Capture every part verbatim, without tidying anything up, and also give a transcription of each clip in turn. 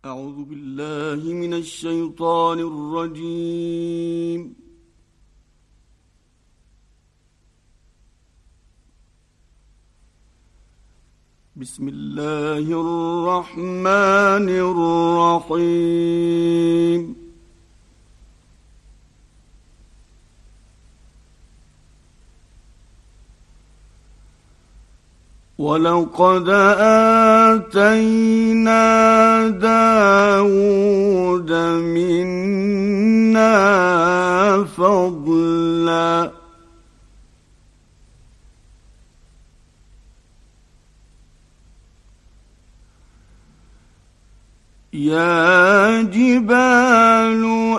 أعوذ بالله من الشيطان الرجيم. بسم الله الرحمن الرحيم. ولقد آتينا داود منا فضلا يا جبال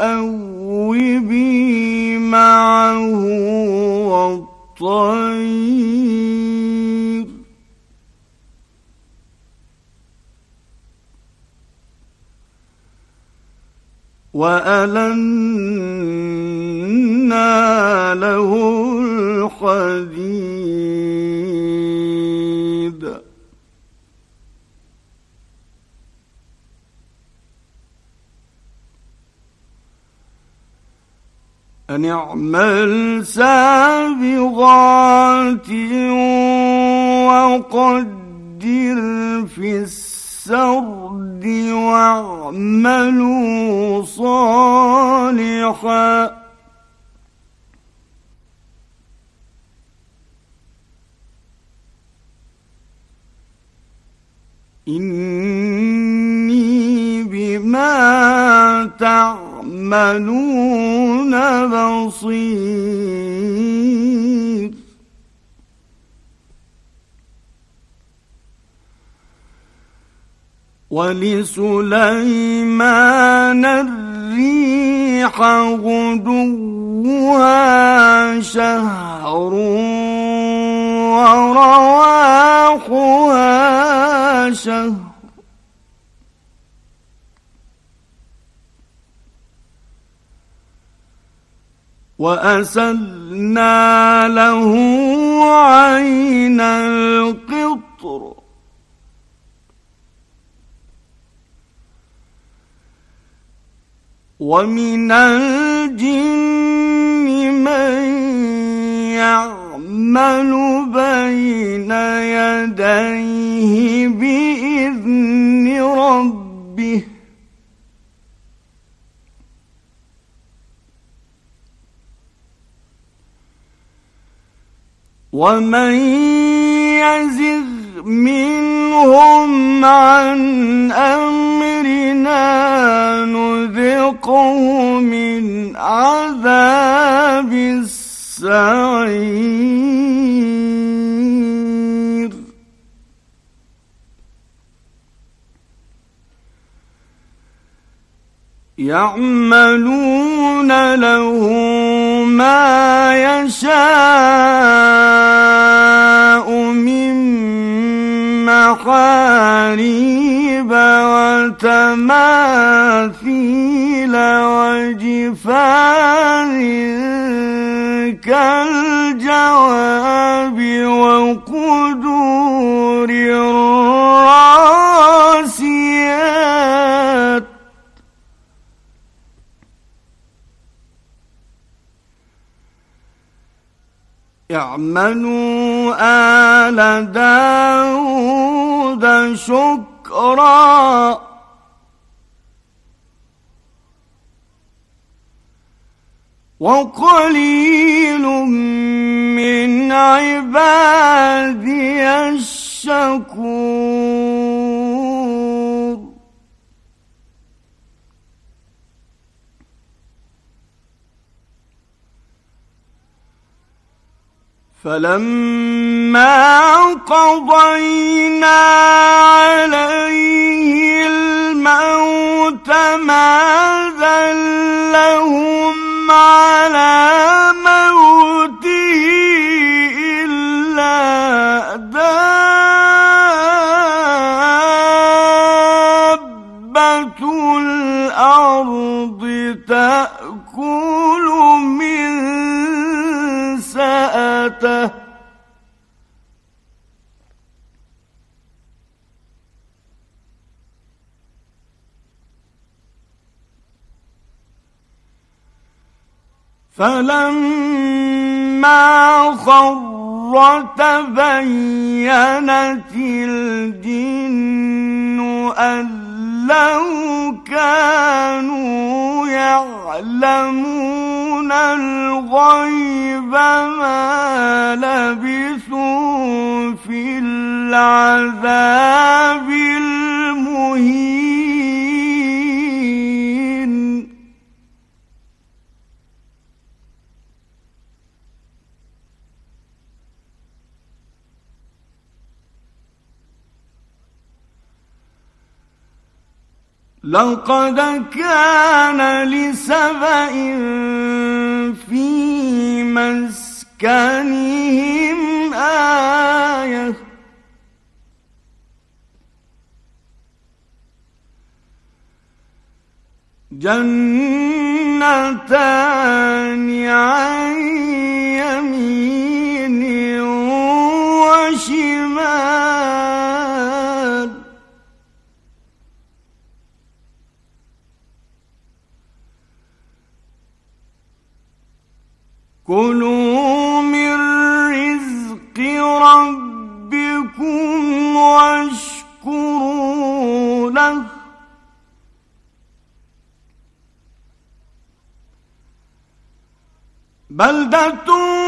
أوبي معه والطير وألنا له الحديد أن اعمل سابغات وقدر في السرد واعملوا صالحا إني بما تعملون بصير. ولسليمان الريح غدوها شهر ورواحها شهر وأسلنا له عين القطر ومن الجن من يعمل بين يديه بإذن ربه ومن يزغ منهم عن أمرنا نذقه من عذاب السعير. يعملون له ما يشاء من محاريب وتماثيل وجفان كالجواب وقدور الراسيات اعملوا آل داود شكرا وقليل من عبادي الشكور. فلما قضينا عليه الموت ما دلهم على موته إلا دابة الأرض تأكل من سأته فلما خر تبينت الجن أن لو كانوا يعلمون الغيب ما لبثوا في العذاب المهين. لقد كان لسبإ في مسكنهم آية جنتان عن يمين وشمال كلوا من رزق ربكم واشكروا له بلدة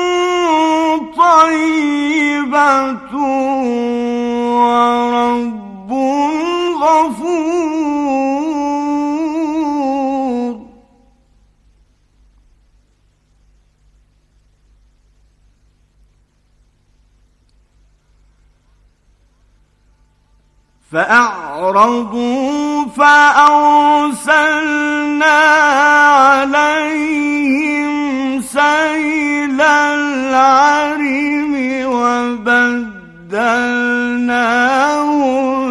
طيبة ورب غفور. فأعرضوا فأرسلنا عليهم سيل العرم وبدلناهم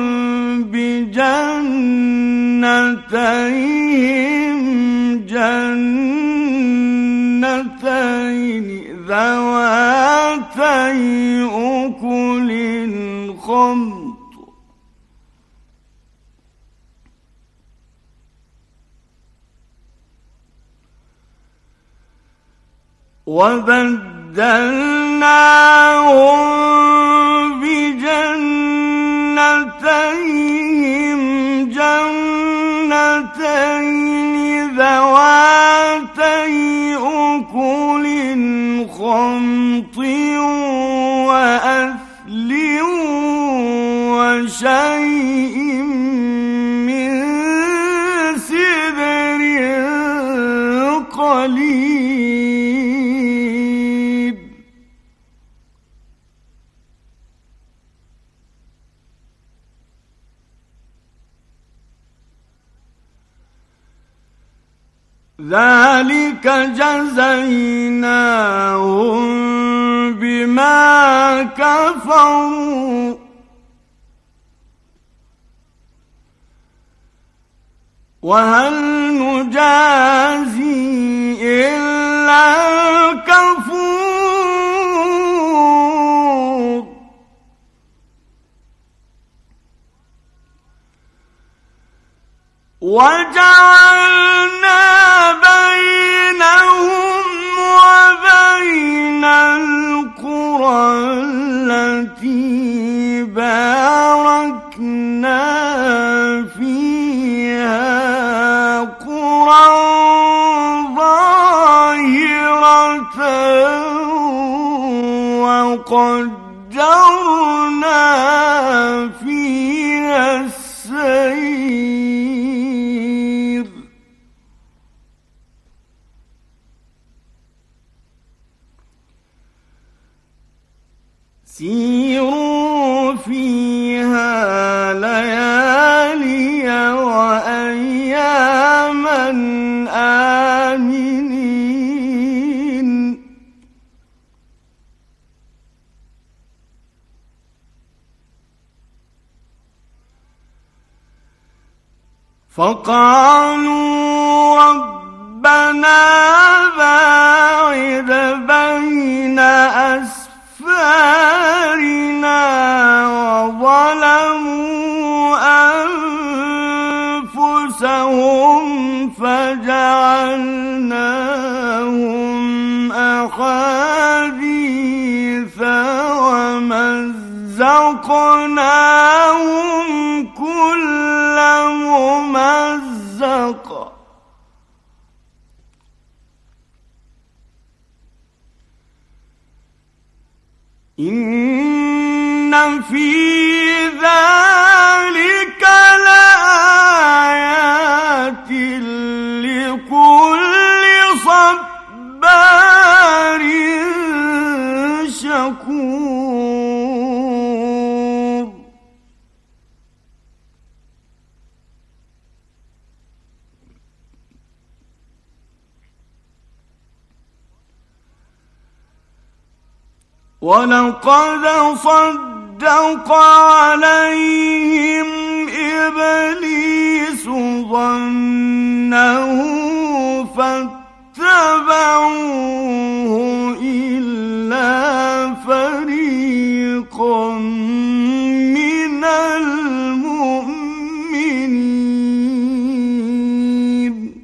بجنتيهم جنتين ذواتي أكل خمط وبدلناهم بجنتيهم جنتين ذواتي أكل خمط وأثل وشيء من سدر قليل. ذلك جزيناهم بما كفروا وهل نجازي إلا الكفور. وجعلنا بينهم وبين القرى التي باركنا فيها قرى ظاهرة وقدرنا فيها السير سيروا فيها ليالي وأياما آمنين. فقالوا ربنا باعد بين أسفارنا وظلموا أنفسهم فجعلناهم ومزقناهم كل ممزق إن في ذلك لآيات لكل صبار شكور ولقد صدق عليهم إبليس ظنه فاتبعوه إلا فريقا من المؤمنين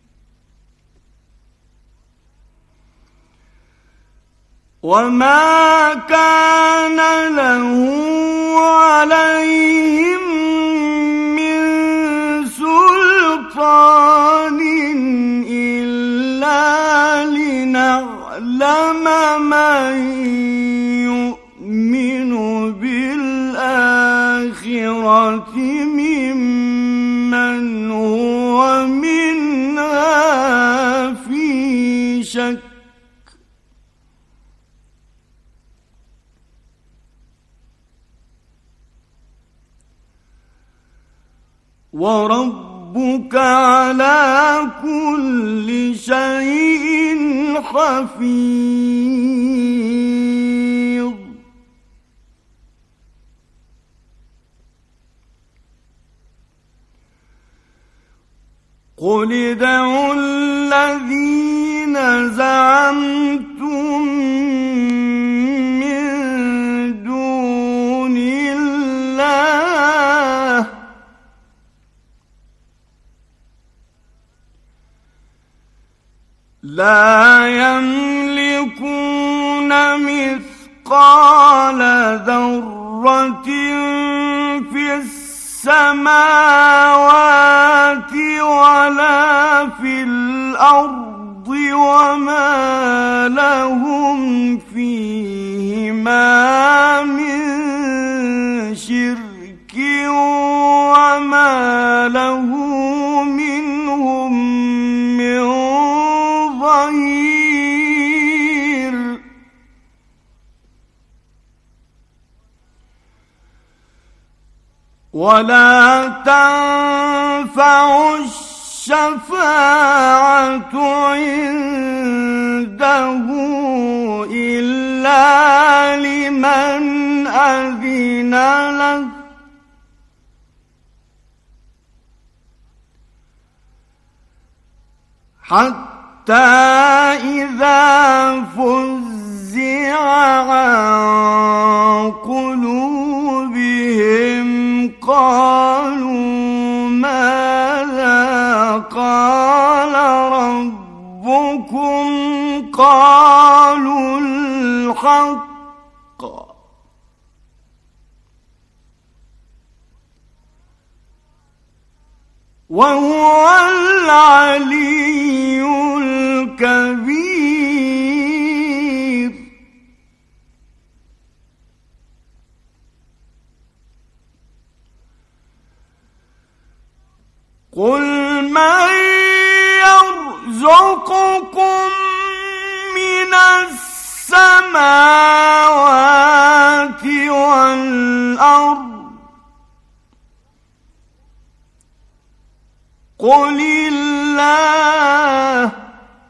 وما كان له عليهم من سلطان إلا لنعلم من يؤمن بالآخرة ممن هو منها في شك وربك على كل شيء حفيظ قل ادعوا الذين زعمتم من دون الله لا يملكون مثقال ذرة في السماوات ولا في الأرض وما لهم فيهما من شرك وما له منهم من ظهير ولا تنفع الشفاعة عنده إلا لمن أذن له حتى إذا فزع عن قلوبهم قالوا ماذا قال ربكم قالوا الحق وهو العلي الكبير قل من يرزقكم من السماوات والأرض قل الله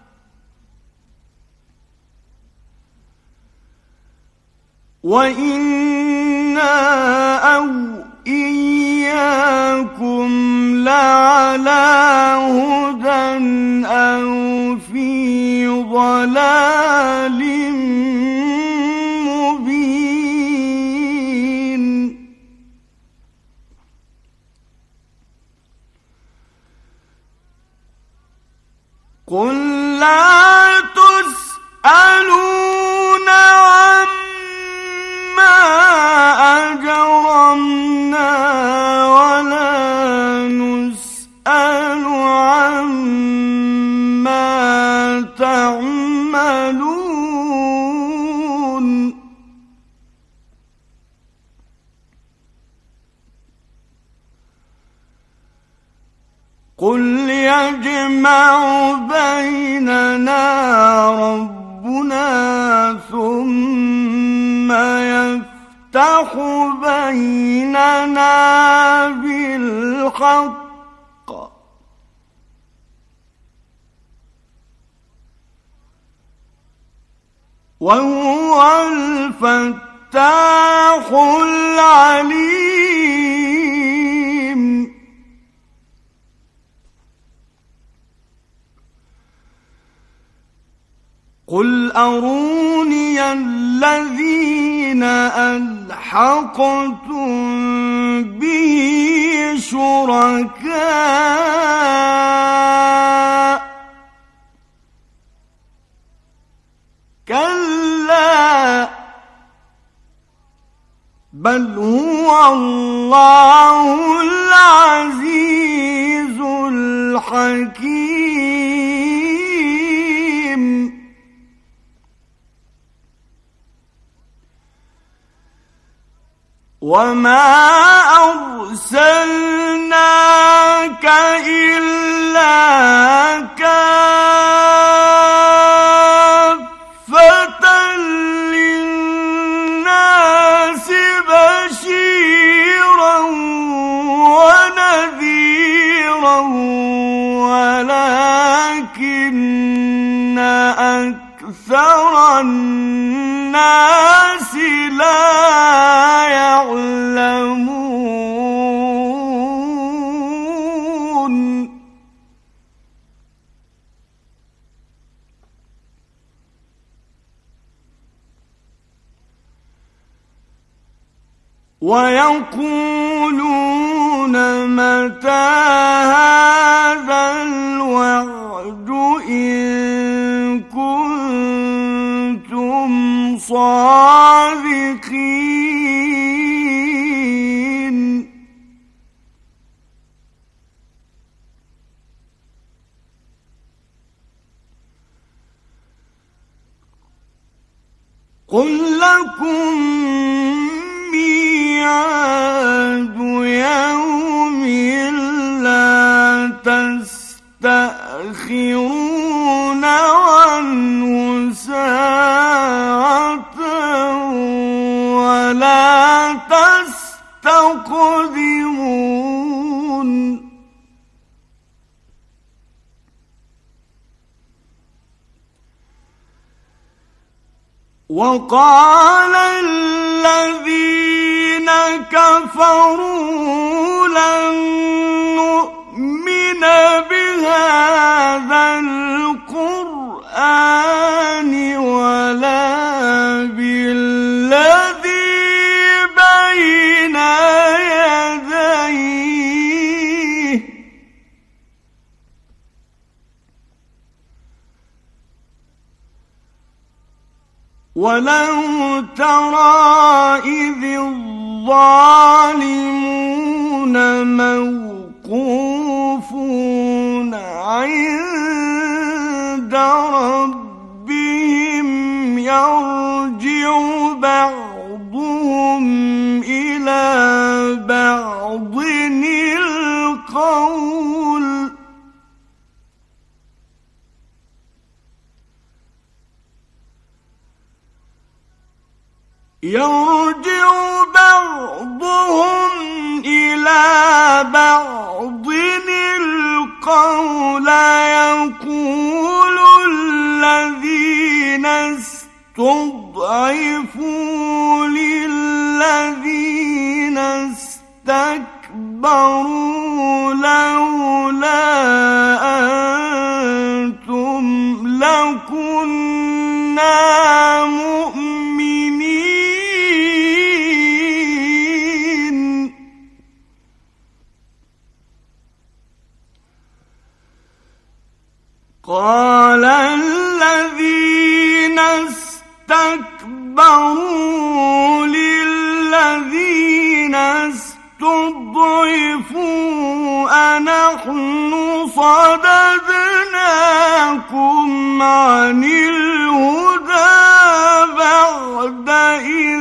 وإنا أو إياكم لعلى هدى أو في ضلال مبين قل لا تسألون عما أجرمنا ولا نسأل عما تعملون قل يجمع بيننا ربنا ثم يفتح بيننا بالحق وهو الفتاح العليم قل أروني الذين ألحقتم به شركاء كلا بل هو الله العزيز الحكيم وما أرسلناك إلا كافة للناس بشيرا ونذيرا ولكن أكثر الناس لا يعلمون ويقولون متى هذا الوعد إن كنتم صادقين قل لكم ميعاد يوم لا تستأخرون عنه ساعة ولا تستقدمون وقال الذين كفروا لن نؤمن بهذا القرآن ولا بالذي بين يديه ولو ترى إذ الظالمون موقوفون عند ربهم يرجع بعضهم إلى بعض القول يرجع بعضهم إلى بعض القول يقول الذين استضعفوا للذين استكبروا لولا أنتم لكنا مؤمنين قال الذين استكبروا للذين استضعفوا نحن صددناكم عن الهدى بعد إذ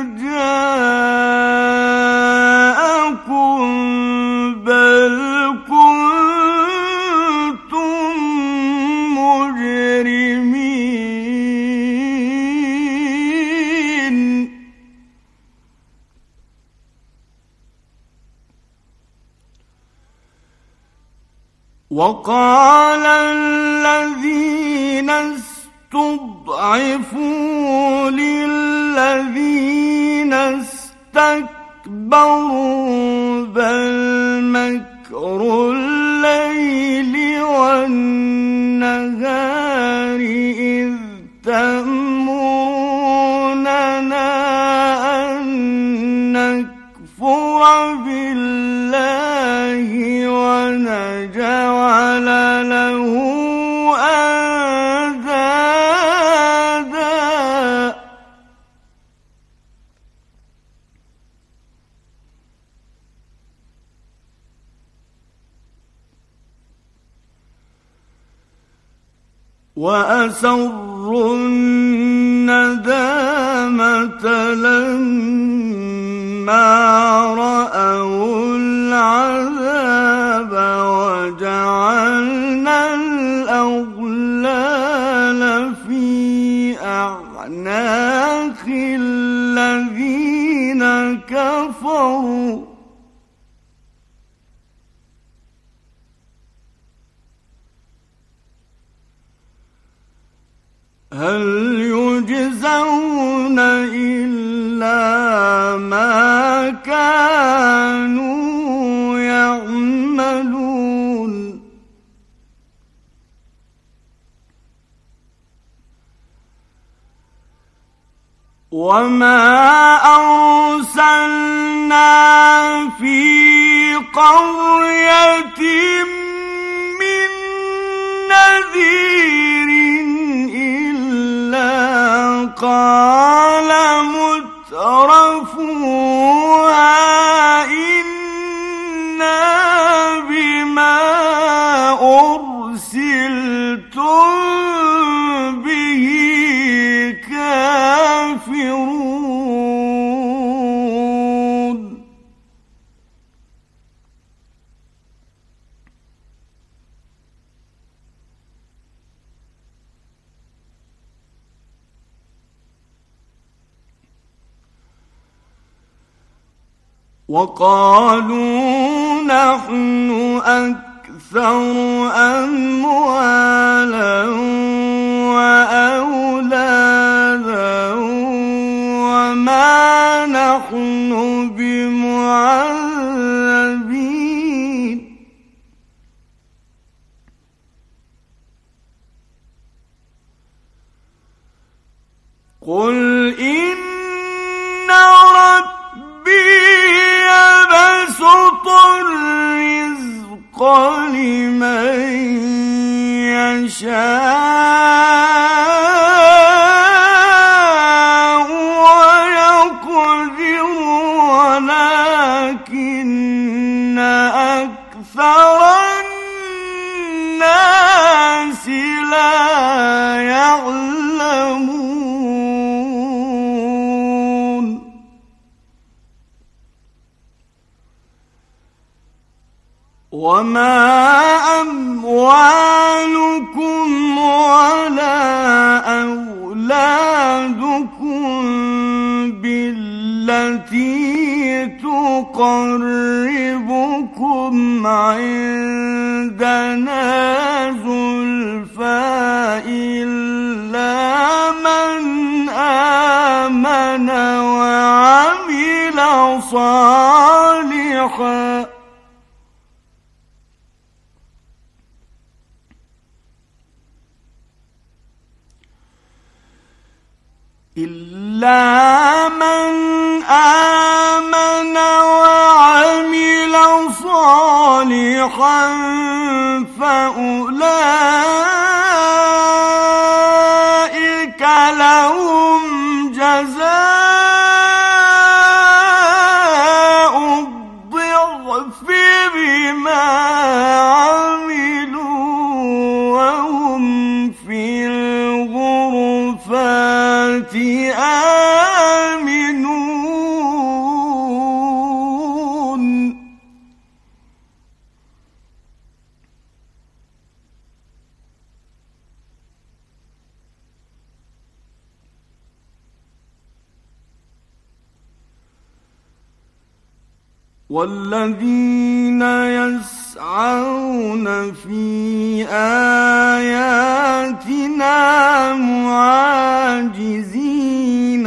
جاءكم بل كنتم مجرمين. وقال الذين استضعفوا للذين استكبروا بل مكر الليل والنهار إذ تأمروننا أن نكفر بالله ونجعل له أندادا وأسروا الندامة لما رأوا العذاب وجعلنا الأغلال في أعناق الذين كفروا هل يجزون إلا ما كانوا يعملون. وما أرسلنا في قرية من نذير إلا قال مترفوها إنا بما أرسلتم به كافرون. وقالوا نحن أكثر أموالا وأولادا وما نحن بمعذبين. قل إن ربي يبسط الرزق لمن يشاء ويقدر ولكن أكثر الناس لا يعلمون. وما أموالكم ولا أولادكم بالتي تقربكم عندنا زلفى إلا من آمن وعمل صالحا إلا من آمن وعمل صالحا فأولئك لهم جزاء الضعف بما والذين يسعون في آياتنا معاجزين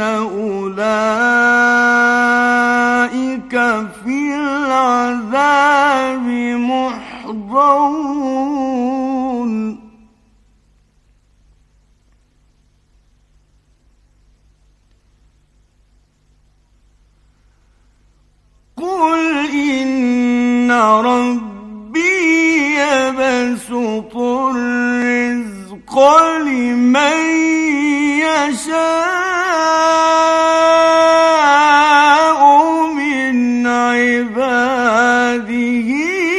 أولئك في العذاب محضرون قل إن ربي يبسط الرزق لمن يشاء من عباده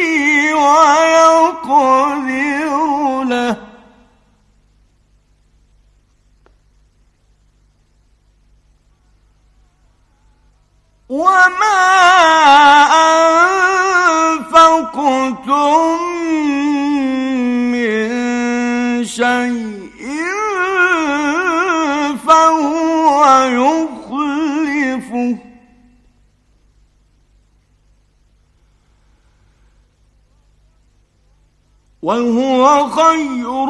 ويقدر له وما أنفقتم من شيء فهو يخلفه وهو خير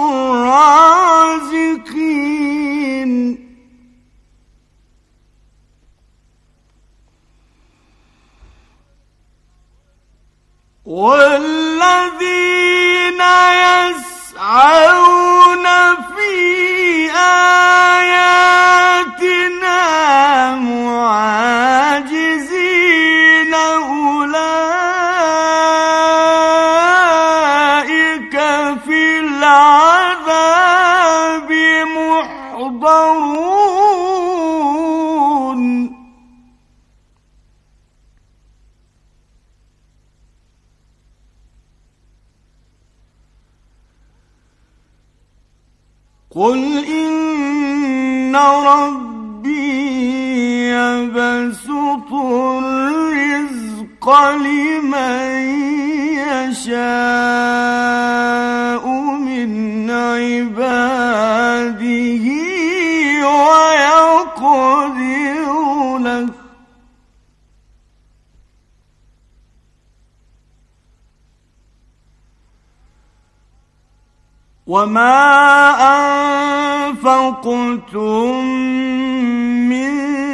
الرازقين والذين يسعون في آياتنا معاجزين أولئك في العذاب محضرون قل إن ربي يبسط الرزق لمن يشاء من عباده ويقدر له وما أنفقتم من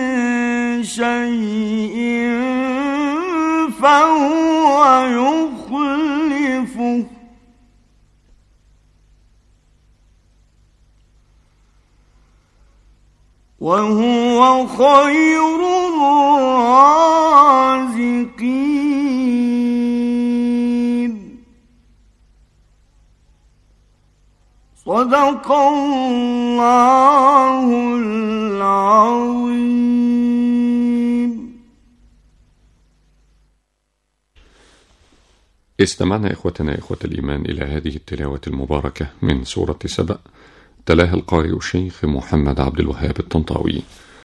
شيء فهو يخلفه وهو خير الرازقين صدق الله العظيم. استمعنا إخوتنا إخوة الإيمان إلى هذه التلاوة المباركة من سورة سبأ، تلاها القارئ الشيخ محمد عبد الوهاب الطنطاوي.